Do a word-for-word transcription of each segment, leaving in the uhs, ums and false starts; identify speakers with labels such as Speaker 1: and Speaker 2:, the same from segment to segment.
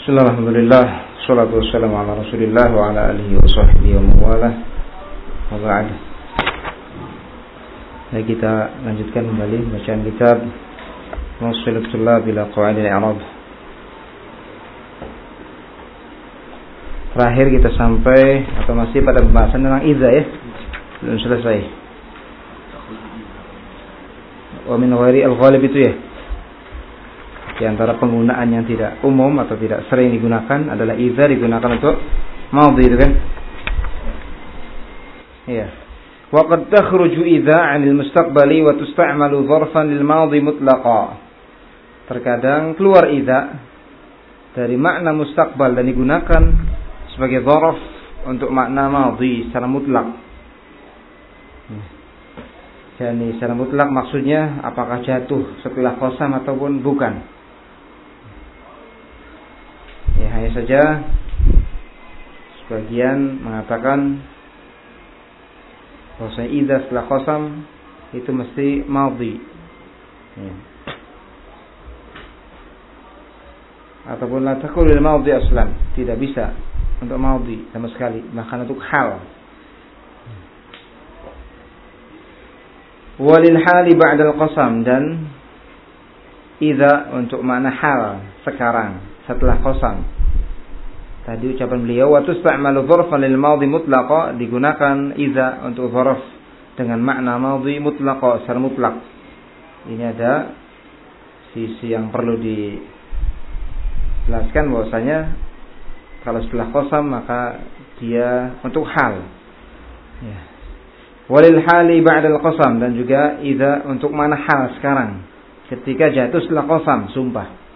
Speaker 1: Bismillahirrahmanirrahim. Shalatu wassalamu ala Rasulillah wa ala alihi wa sahbihi wa mawalah. Wa ba'd. Nah, kita lanjutkan kembali bacaan kitab Mushkilatul Thullab ila Qawaid al-I'rab. Terakhir kita sampai atau masih pada pembahasan tentang idza ya. Belum selesai. Wa min ghairi al-ghalib itu ya. Di antara penggunaan yang tidak umum atau tidak sering digunakan adalah idza digunakan untuk madhi itu kan? Iya. Wa qad takhruju idza 'anil mustaqbali wa tusta'malu dharfan lil madhi mutlaqa. Terkadang keluar idza dari makna mustaqbal dan digunakan sebagai dzaraf untuk makna madhi secara mutlak. Jadi secara mutlak maksudnya apakah jatuh setelah qasam ataupun bukan. Ya, hanya saja sebagian mengatakan bahwa idza setelah qasam itu mesti madhi. Ya. Ataupun la taqul lil madhi aslan, tidak bisa untuk madhi sama sekali, bahkan untuk hal. Walil hali ba'da al-qasam, dan idza untuk makna hal sekarang setelah qasam. Tadi ucapan beliau wa tusta'malu dzarfan lil madhi mutlaqa, digunakan idza untuk dzaraf dengan makna madhi mutlaqa secara mutlak. Ini ada sisi yang perlu dijelaskan bahwasanya kalau setelah qasam maka dia untuk hal. Ya. Walil hali ba'da al-qasam, dan juga idza untuk makna hal sekarang ketika jatuh setelah qasam, sumpah.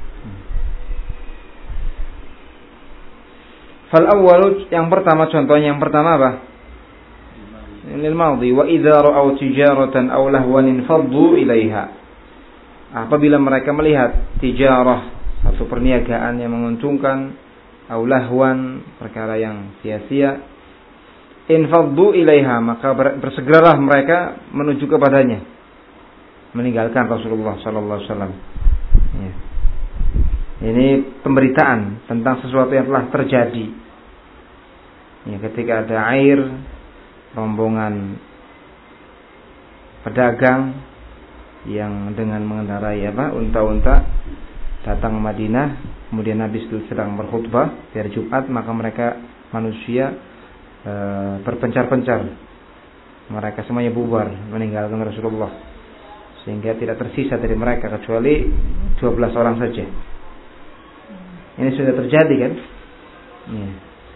Speaker 1: Fal awwalu, yang pertama, contohnya yang pertama apa? Lil madhi wa idza ra'aw tijaratan aw lahwan infaddu ilaiha. Apabila mereka melihat tijarah, satu perniagaan yang menguntungkan, aw lahwan, perkara yang sia-sia, infaddu ilaiha, maka bersegeralah mereka menuju kepadanya, meninggalkan Rasulullah sallallahu alaihi wasallam. Ya. Ini pemberitaan tentang sesuatu yang telah terjadi. Ya, ketika ada air, rombongan pedagang yang dengan mengendarai apa unta-unta datang ke Madinah, kemudian Nabi sedang berkhutbah di hari Jumat, maka mereka manusia e, berpencar-pencar. Mereka semuanya bubar meninggalkan Rasulullah, sehingga tidak tersisa dari mereka kecuali dua belas orang saja. Ini sudah terjadi kan? Ya.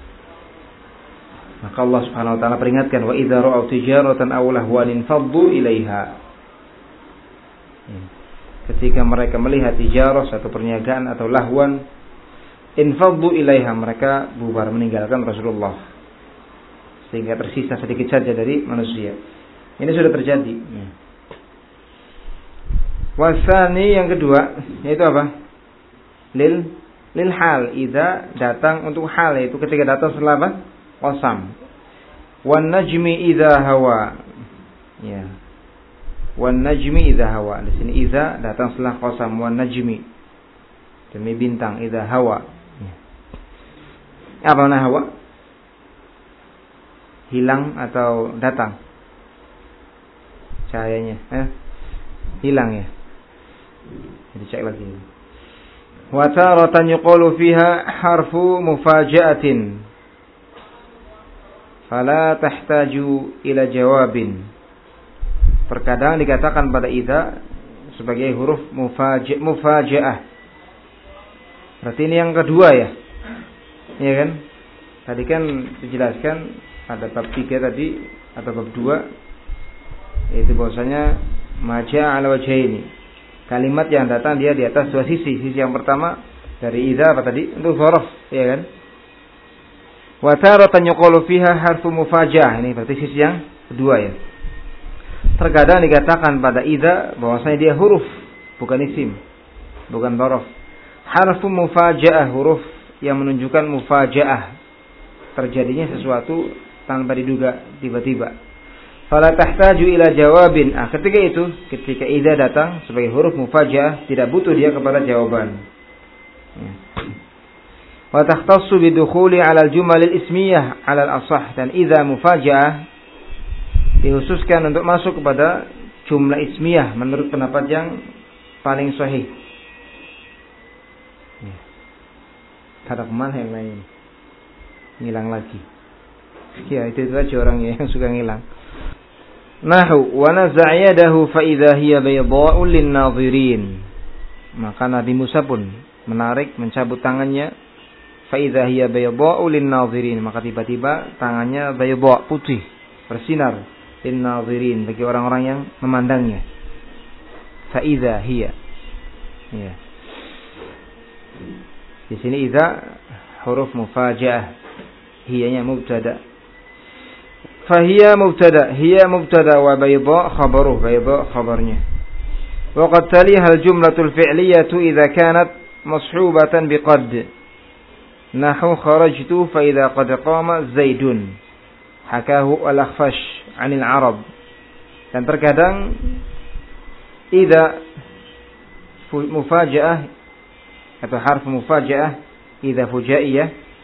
Speaker 1: Maka Allah Subhanahu wa taala peringatkan wa idza ra'aw tijaratan aw lahwan infaddu ilaiha. Ya. Ketika mereka melihat tijarah, satu perniagaan atau lahwan, infaddu ilaiha, mereka bubar meninggalkan Rasulullah, sehingga tersisa sedikit saja dari manusia. Ini sudah terjadi. Ya. Wasani, yang kedua, yaitu apa? Lil Lil hal, idza datang untuk hal, yaitu ketika datang setelah apa? Qasam. Wan najmi idza hawa. Ya. Wan najmi idza hawa. Di sini idza datang setelah qasam, wan najmi. Demi bintang, idza hawa. Ya. Apa makna hawa? Hilang atau datang? Cahayanya, eh? Hilang ya. Jadi cek lagi. Wa taratan yuqalu fiha harfu mufaja'atin fala tahtaju ila jawabin. Terkadang dikatakan pada idza sebagai huruf mufaja' mufaja'ah. Berarti ini yang kedua ya. Iya kan? Tadi kan dijelaskan pada bab tiga tadi atau bab dua, yaitu bahwasanya maja' ala wajhaini. Kalimat yang datang dia di atas dua sisi. Sisi yang pertama dari idza apa tadi? Untuk dzaraf, ya kan? Wa taratan yuqalu fiha harfu mufaja'ah. Ini berarti sisi yang kedua ya. Terkadang dikatakan pada idza bahwasanya dia huruf, bukan isim, bukan dzaraf. Harfu mufaja'ah, huruf yang menunjukkan mufaja'ah, terjadinya sesuatu tanpa diduga, tiba-tiba. Fala tahtaju ila jawabin. Ah, ketika itu, ketika idza datang sebagai huruf mufaja'ah, tidak butuh dia kepada jawaban. Ya. Wa takhtassu bidukhuli 'ala al-jumal al-ismiyah 'ala al-ashah, dan idza mufaja'ah dikhususkan untuk masuk kepada jumlah ismiyah menurut pendapat yang paling sahih. Kata kemana yang lain? Ngilang lagi. Ya, itu saja orangnya yang suka ngilang. Nahu wa naza'a yadahu fa idza hiya baydha'u lin-nadhirin. Maka Nabi Musa pun menarik, mencabut tangannya. Fa idza hiya baydha'u lin-nadhirin. Maka tiba-tiba tangannya baydha', putih, bersinar, lin-nadhirin, bagi orang-orang yang memandangnya. Fa idza hiya. Ya. Di sini idza huruf mufaja'ah, hiyanya mubtada. Fahiya mubtada, hiya mubtada wa bayda khabaruh, bayda khabarnya. Wa qad taliha al-jumlatul fi'liyatu idza kanat mashubatan biqad. Nahu kharajtu fa idza qad qama Zaidun. Hakahu al-Akhfash 'anil Arab. Dan terkadang idza mufaja'ah atau harf mufaja'ah, idza fujaiyah,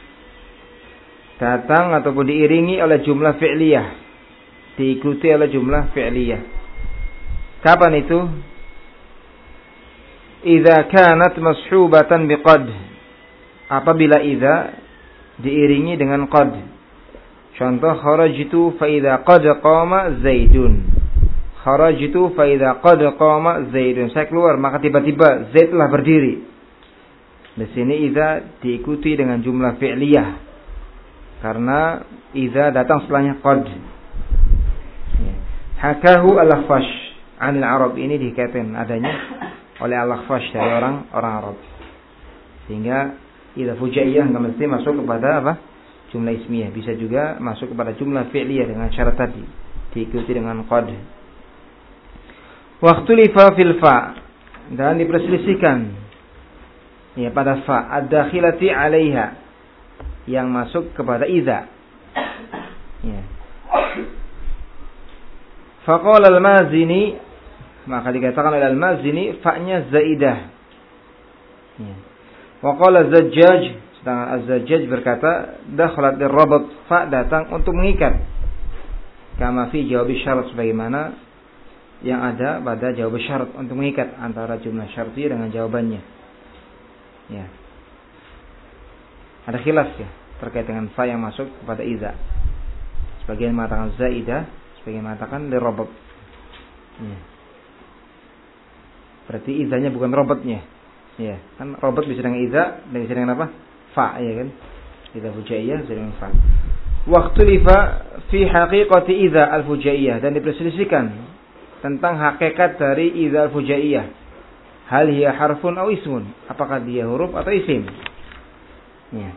Speaker 1: datang ataupun diiringi oleh jumlah fi'liyah, diikuti oleh jumlah fi'liyah. Kapan itu? Idza kanat mashubatan biqad, apabila idza diiringi dengan qad. Contoh, kharajtu fa idza qad qama Zaidun. Kharajtu fa idza qad qama Zaidun. Saya keluar maka tiba-tiba Zaid telah berdiri. Di sini idza diikuti dengan jumlah fi'liyah, karena idza datang setelahnya qad. Hakahu al-Akhfash 'anil Arab, ini dikaitkan adanya oleh al-Akhfash dari orang orang Arab. Sehingga idza fujaiyah enggak mesti masuk kepada apa? Jumlah ismiyah, bisa juga masuk kepada jumlah fi'liyah dengan syarat tadi, diikuti dengan qad. Waqtulifa fil fa, dan diperselisihkan ya pada fa ad-dakhilati 'alaiha, yang masuk kepada idza. Ya. Faqala al-Mazini, maka dikatakan oleh al-Mazini fa-nya zaidah. Ya. Wa qala az-Zajjaj, sedangkan az-Zajjaj berkata dakhalat lir-rabat, fa datang untuk mengikat. Kama fi jawab syarat, sebagaimana yang ada pada jawab syarat, untuk mengikat antara jumlah syarti dengan jawabannya. Ya. Ada khilaf ya terkait dengan fa yang masuk kepada idza. Sebagian mengatakan zaidah, sebagian mengatakan lirabab. Ya. Berarti idzanya bukan robotnya. Ya, kan robot bisa dengan idza dan bisa dengan apa? Fa, ya kan? Idza fujaiyah bisa dengan fa. Waqtulifa fi haqiqati idza al-fujaiyah, dan diperselisihkan tentang hakikat dari idza al-fujaiyah. Hal hiya harfun aw ismun, apakah dia huruf atau isim? Ya.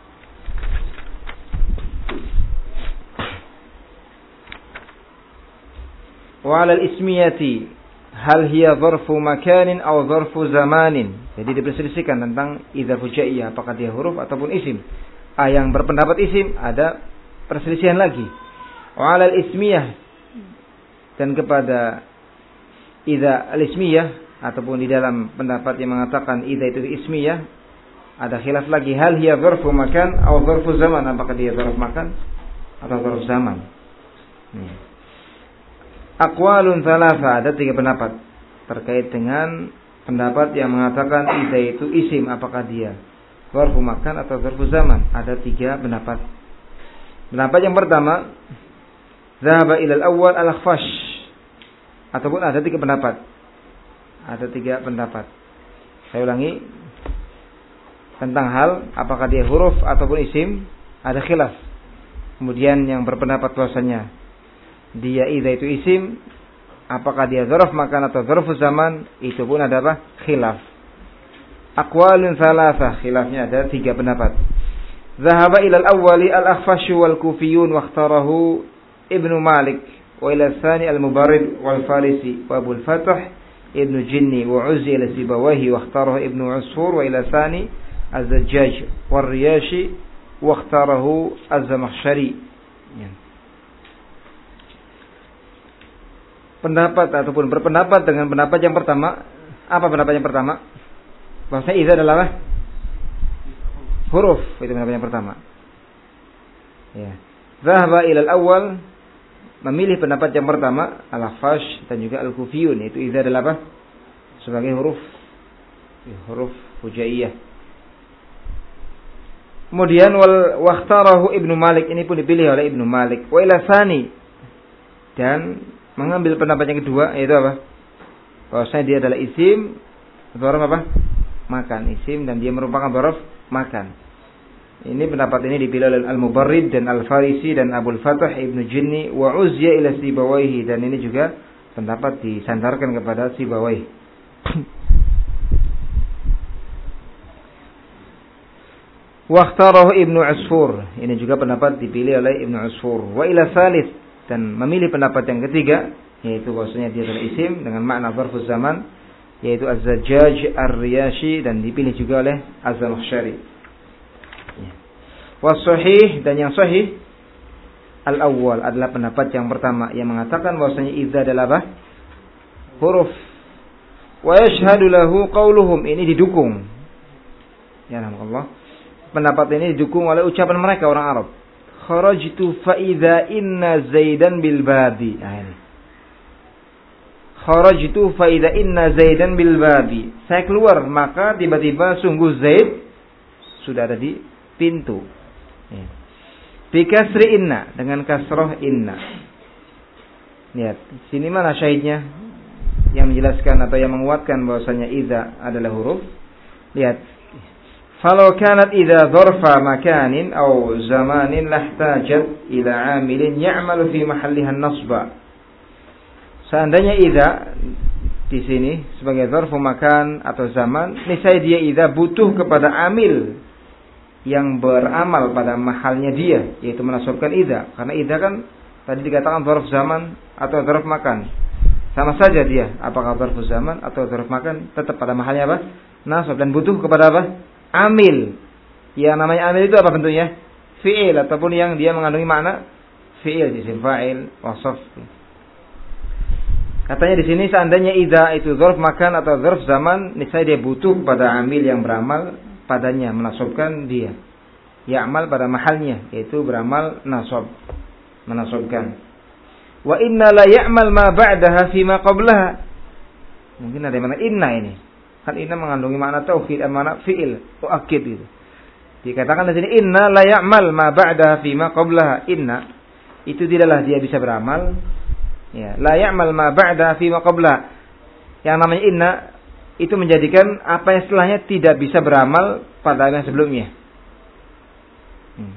Speaker 1: Wa 'ala al-ismiyati hal hiya dharfu makanin aw dharfu zamanin. Jadi diperselisihkan tentang idza fujaiyah, apakah dia huruf ataupun isim. Ah, yang berpendapat isim ada perselisihan lagi. Wa 'ala al-ismiyah, dan kepada idza al-ismiyah ataupun di dalam pendapat yang mengatakan idza itu ismiyah ada khilaf lagi, hal hiya dzarfu makan atau dzarfu zaman, apakah dia dzarf makan atau dzarf zaman. Hmm. Aqwalun thalatha, ada tiga pendapat terkait dengan pendapat yang mengatakan idza itu isim, apakah dia dzarfu makan atau dzarfu zaman. Ada tiga pendapat. Pendapat yang pertama, dzahaba ila al-awwal al-Akhfash, ataupun ada tiga pendapat. Ada tiga pendapat. Saya ulangi, tentang hal apakah dia huruf ataupun isim ada khilaf. Kemudian yang berpendapat bahwasanya dia idza itu isim, apakah dia dzarf makan atau dzarf zaman, itu pun ada apa? Khilaf. Aqwalun thalatha, khilafnya ada tiga pendapat. Dhahaba ila al-awwali al-Akhfash wal Kufiyun wa ikhtarahu Ibnu Malik, wa ila al-thani al-Mubarrid wal Farisi wa Abu al-Fath Ibnu Jinni wa Uzzi ila Sibawahi wa ikhtarahu Ibnu Usfur wa ila thani az-Zajjaj wal Riyashi wa ikhtarahu az-Zamakhsyari. Ya. Pendapat ataupun berpendapat dengan pendapat yang pertama. Apa pendapat yang pertama? Bahwa idza adalah huruf, itu pendapat yang pertama. Ya. Zahaba ilal awal, memilih pendapat yang pertama, al-Akhfash dan juga al-Kufiyun, itu idza adalah apa? Sebagai huruf huruf hujaiyah. Kemudian wal wakhtarahu Ibnu Malik, ini pun dipilih oleh Ibnu Malik. Wa ila tsani, dan mengambil pendapat yang kedua, yaitu apa? Bahwasanya dia adalah isim dzaraf apa? Makan, isim dan dia merupakan dzaraf makan. Ini pendapat ini dipilih oleh Al-Mubarrid dan Al-Farisi dan Abul Fatah Ibnu Jinni wa uzya ila Sibawaihi, dan ini juga pendapat disandarkan kepada Sibawaihi. Wakhtarahu Ibnu Usfur, ini juga pendapat dipilih oleh Ibnu Usfur. Wa ila salis, dan memilih pendapat yang ketiga, yaitu bahwasanya dia adalah isim dengan makna dzarfuz zaman, yaitu Az-Zajjaj Ar-Riyashi, dan dipilih juga oleh Az-Zamakhsyari. Wa sahih, dan yang sahih al-awwal adalah pendapat yang pertama yang mengatakan bahwasanya idza adalah apa? Huruf. Wa yashhadu lahu qauluhum, ini didukung. Ya Allah. Pendapat ini didukung oleh ucapan mereka orang Arab. Kharajtu fa idza inna Zaidan bil babi. Nah ini. Kharajtu fa idza inna Zaidan bil babi. Saya keluar, maka tiba-tiba sungguh Zaid sudah ada di pintu. Ya. Bi kasri inna, dengan kasroh inna. Lihat, sini mana syahidnya yang menjelaskan atau yang menguatkan bahwasanya idza adalah huruf. Lihat. Falau kanat idza dzarfa makanin aw zamanin lahtajat ila 'amilin ya'malu fi mahalliha an-nasba. Seandainya idza di sini sebagai dzarfu makan atau zaman, niscaya dia idza butuh kepada amil yang beramal pada mahalnya dia, yaitu menasabkan idza. Karena idza kan tadi dikatakan dzarf zaman atau dzarf makan. Sama saja dia, apakah dzarfu zaman atau dzarf makan, tetap pada mahalnya apa? Nasab, dan butuh kepada apa? Amil. Yang namanya amil itu apa bentuknya? Fi'il, ataupun yang dia mengandungi makna fi'il, isim fa'il, wasaf. Katanya di sini seandainya idza itu dzarf makan atau dzarf zaman, niscaya dia butuh pada amil yang beramal padanya, menasabkan dia. Ya'mal pada mahalnya, yaitu beramal nasab, menasabkan. Wa inna la ya'mal ma ba'daha fi ma qablaha. Mungkin ada yang mana inna ini. Kan inna mengandungi makna tauhid dan makna fi'il, muakkid gitu. Dikatakan di sini inna la ya'mal ma ba'daha fi ma qablaha. Inna itu tidaklah dia bisa beramal, ya, la ya'mal ma ba'daha fi ma qablaha. Yang namanya inna itu menjadikan apa yang setelahnya tidak bisa beramal pada yang sebelumnya. Hmm.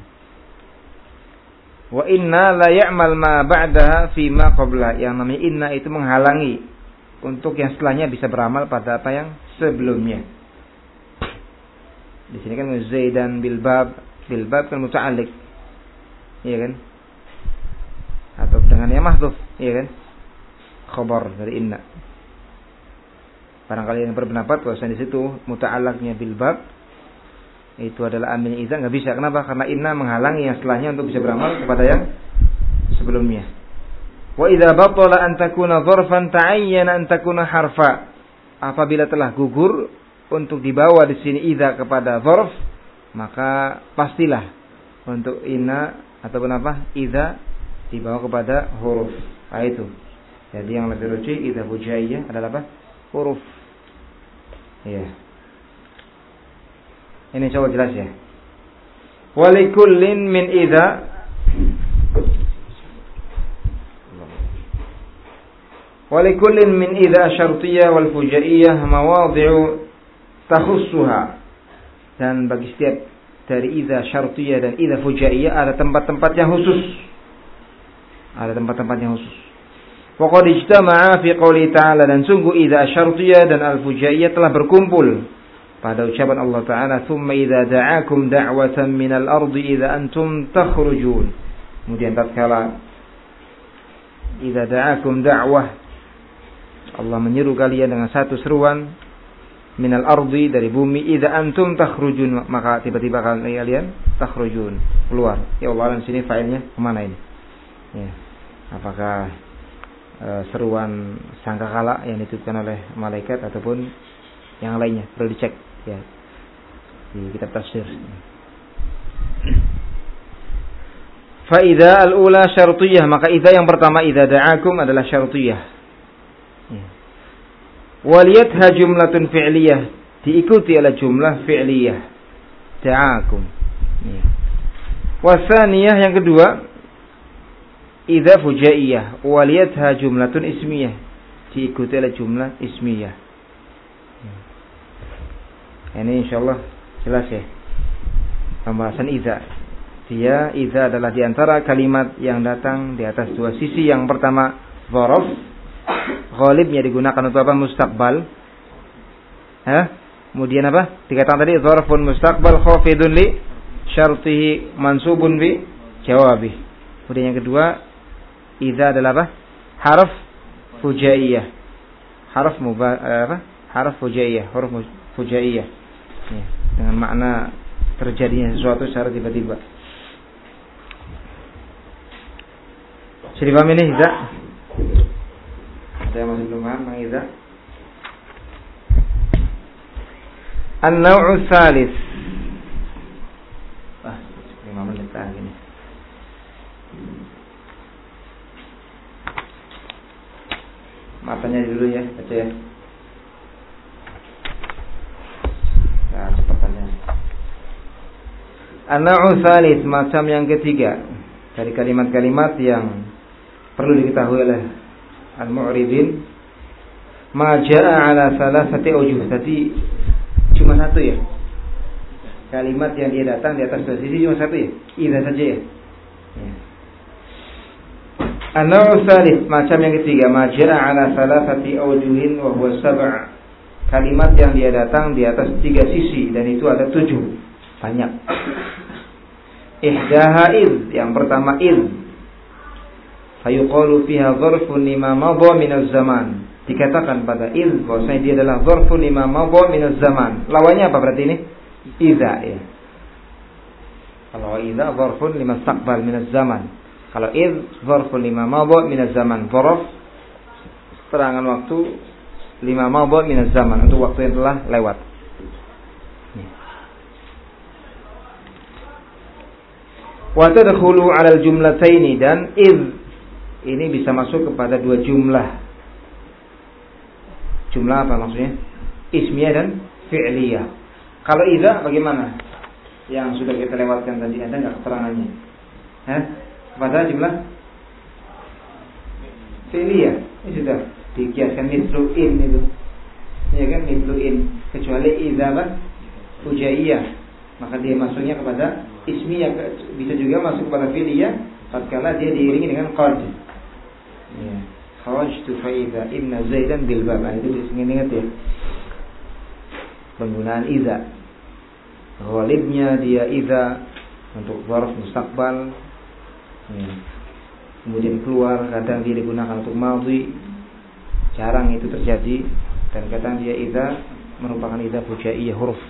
Speaker 1: Wa inna la ya'mal ma ba'daha fi ma qablaha. Yang namanya inna itu menghalangi untuk yang setelahnya bisa beramal pada apa yang sebelumnya. Di sini kan Zaidan bil bab, bil bab kan muta'alliq. Iya kan? Atau dengan yang mahdhuf, iya kan? Khabar dari inna. Barangkali yang berpendapat bahwa di situ muta'allaqnya bil bab itu adalah amilnya idza, enggak bisa. Kenapa? Karena inna menghalangi yang setelahnya untuk bisa beramal kepada yang sebelumnya. Wa idza batala an takuna dzarfan ta'ayyana an takuna harfa. Apabila telah gugur untuk dibawa di sini idza kepada dzarf, maka pastilah untuk inna ataupun apa? Idza dibawa kepada huruf. Nah, itu. Jadi yang lebih rujuk idza hujaiyah adalah apa? Huruf. Iya. Ini coba jelas ya. Wa likullin min idza Walikullin min idza syartiyah wal fujaiyah mawadhi'u takhussuha. Dan bagi setiap dari idza syartiyah dan idza fujaiyah ada tempat-tempat yang khusus. Ada tempat-tempat yang khusus. Wa qad ijtama'a fi qouli ta'ala, dan sungguh idza syartiyah dan al fujaiyah telah berkumpul pada ucapan Allah Ta'ala, "Tsumma idza da'akum da'watan minal ardi idza antum takhrujun." Kemudian tatkala idza da'akum da'wah, Allah menyeru kalian dengan satu seruan minal ardi, dari bumi, idza antum takhrujun, maka tiba-tiba kalian takhrujun, keluar. Ya Allah, di sini failnya kemana ini? Ya. Apakah e, seruan sangkakala yang dititipkan oleh malaikat ataupun yang lainnya? Perlu dicek ya di kitab tafsir. Fa idza al-ula syartiyah, maka idza yang pertama idza da'akum adalah syartiyah. Waliyatha jumlatun fi'liyah, diikuti oleh jumlah fi'liyah. Da'akum. Wasaniyah yang kedua idza fujaiyah, waliyatha jumlatun ismiyah, diikuti oleh jumlah ismiyah. Ini insyaallah jelas ya pembahasan idza. Dia idza adalah di antara kalimat yang datang di atas dua sisi. Yang pertama dzaraf, ghalibnya digunakan untuk apa? Mustaqbal. Hah? Kemudian apa? Dikatakan tadi dzarfun mustaqbal khafidun li syartihi mansubun bi jawabih. Kemudian yang kedua idza adalah apa? Harf fujaiyah. Harf mubah apa? Harf fujaiyah, huruf fujaiyah. Ya, dengan makna terjadinya sesuatu secara tiba-tiba. Sudah paham ini idza? Ada yang masih belum paham tentang idza? An-naw'u tsalits. Wah, lima menit lagi nih. Matanya dulu ya, baca ya. Nah, cepatannya. An-naw'u tsalits, macam yang ketiga dari kalimat-kalimat yang perlu diketahui oleh al-mu'ridin. Ma jaa'a ala salasati awjuh. Tadi cuma satu ya. Kalimat yang dia datang di atas dua sisi cuma satu ya. Idza saja ya. Ya. An-naw'u tsalits, macam yang ketiga, ma jaa'a ala salasati awjuhin wa huwa sab'a. Kalimat yang dia datang di atas tiga sisi dan itu ada tujuh. Banyak. Ihdaha id, yang pertama id. Fayuqalu fiha dzarfun lima madha min az-zaman. Dikatakan pada id bahwasanya dia adalah dzarfun lima madha min az-zaman. Lawannya apa berarti ini? Idza ya. Kalau idza dzarfun lima mustaqbal min az-zaman. Kalau id dzarfun lima madha min az-zaman. Dzarf terangan waktu lima madha min az-zaman, untuk waktu yang telah lewat. Wa tadkhulu 'ala al-jumlataini, dan id ini bisa masuk kepada dua jumlah. Jumlah apa maksudnya? Ismiyah dan fi'liyah. Kalau idza bagaimana? Yang sudah kita lewatkan tadi, ada enggak keterangannya? Hah? Pada jumlah fi'liyah. Ini sudah dikiaskan mithlu in itu. Ya kan, mithlu in. Kecuali idza apa? Fujaiyah. Maka dia masuknya kepada ismiyah, bisa juga masuk kepada fi'liyah tatkala dia diiringi dengan qad. Ya, kharajtu fa idza inna zaidan bil bab. Itu diingat ya. Penggunaan idza. Ghalibnya dia idza untuk dzarf mustaqbal. Ya. Kemudian keluar, kadang dia digunakan untuk madhi. Jarang itu terjadi, dan kadang dia idza merupakan idza fujaiyah huruf.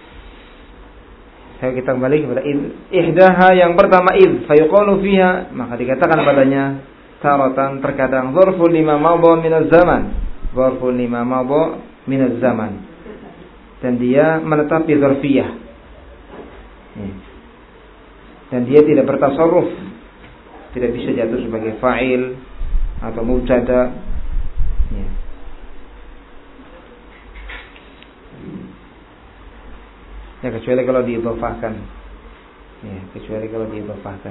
Speaker 1: Saya kita kembali kepada id. Ihdaha, yang pertama id, fayuqalu fiha, maka dikatakan padanya taratan, terkadang dzarfun lima madha min az-zaman. Dzarfun lima madha min az-zaman. Dan dia menetap di dzarfiyah. Dan dia tidak bertasarruf. Tidak bisa jatuh sebagai fa'il atau mubtada. Ya. Ya, kecuali kalau diidhafahkan. Ya, kecuali kalau diidhafahkan.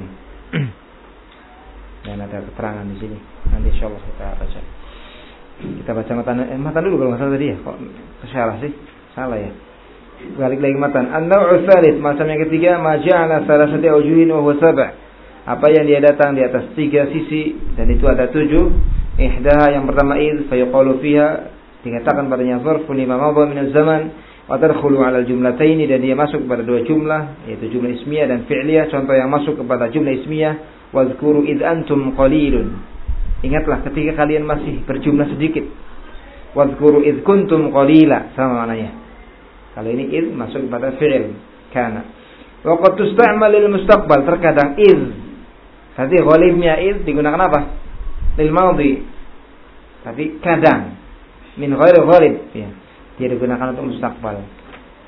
Speaker 1: Dan ada keterangan di sini. Nanti insyaallah kita baca. Kita baca matan, eh, matan dulu kalau enggak salah tadi ya. Kok salah sih? Salah ya. Balik lagi matan. An-naw'u tsalits, macam yang ketiga, ma ja'ala salasati awjuhin wa huwa sab'. Apa yang dia datang di atas tiga sisi dan itu ada tujuh. Ihdaha, yang pertama id, fayuqalu fiha, dikatakan padanya dzarfun lima madha min az-zaman. Wa tadkhulu 'ala al-jumlataini, dan dia masuk kepada dua jumlah, yaitu jumlah ismiyah dan fi'liyah. Contoh yang masuk kepada jumlah ismiyah, wadhkuru id antum qalilun. Ingatlah ketika kalian masih berjumlah sedikit. Wadhkuru id kuntum qalila, sama maknanya. Kalau ini id masuk kepada fi'il kana. Wa qad tusta'mal lil mustaqbal, terkadang id. Tadi ghalibnya id digunakan apa? Lil madhi. Tapi kadang min ghairi ghalib ya. Dia digunakan untuk mustaqbal.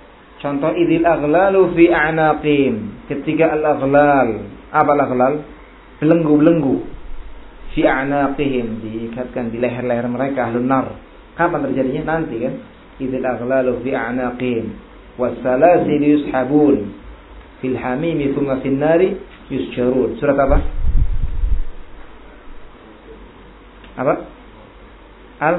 Speaker 1: Contoh idil aghlalu fi a'naqim. Ketika al-aghlal, apa al-aghlal? belenggu-belenggu fi a'naqihim, diikatkan di leher-leher mereka ahlun nar. Kapan terjadinya? Nanti kan. Idzal aghlalu fi a'naqihim was-salasil yushabun fil hamimi thumma fin nari yusjarun. Surat apa? Apa? Al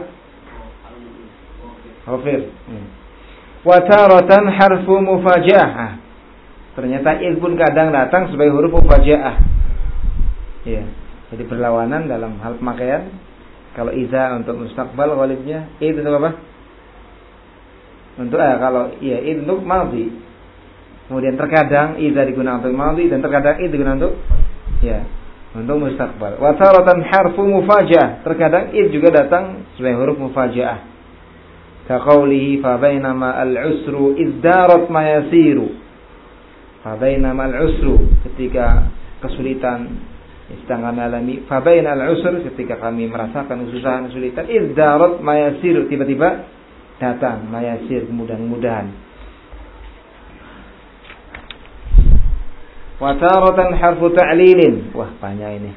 Speaker 1: Ghafir. Hmm. Wa taratan harfu mufajaah. Ternyata id pun kadang datang sebagai huruf mufajaah. Ya. Jadi berlawanan dalam hal pemakaian. Kalau iza untuk mustaqbal ghalibnya, id untuk apa? Untuk eh, kalau iya id untuk madhi. Kemudian terkadang iza digunakan untuk madhi dan terkadang id digunakan untuk ya, untuk mustaqbal. Wa taratan harfu mufajaah. Terkadang id juga datang sebagai huruf mufajaah. Ka qawlihi fa bainama al-usru izdarat ma yasiru. Fa bainama al-usru, ketika kesulitan sedang kami alami, fa bainal usr, ketika kami merasakan kesusahan kesulitan, izdarat ma yasiru, tiba-tiba datang ma yasir, kemudahan-kemudahan. Wa taratan harfu ta'lilin. Wah, banyak ini.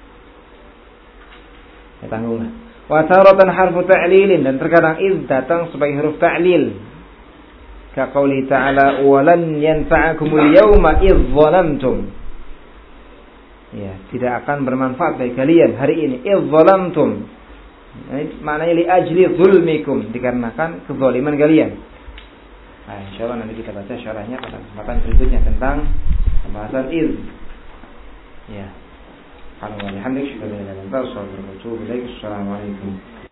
Speaker 1: Ya, tanggunglah. Wa taratan harfu ta'lilin, dan terkadang id datang sebagai huruf ta'lil. Ka qouli ta'ala walan yanfa'akumul yawma idh zalamtum. Ya, tidak akan bermanfaat bagi kalian hari ini idh zalamtum. Ini maknanya li ajli zulmikum, dikarenakan kezaliman kalian. Nah, insyaallah nanti kita baca syarahnya pada kesempatan berikutnya tentang pembahasan idh. Ya. Alhamdulillah, alhamdulillah, assalamualaikum.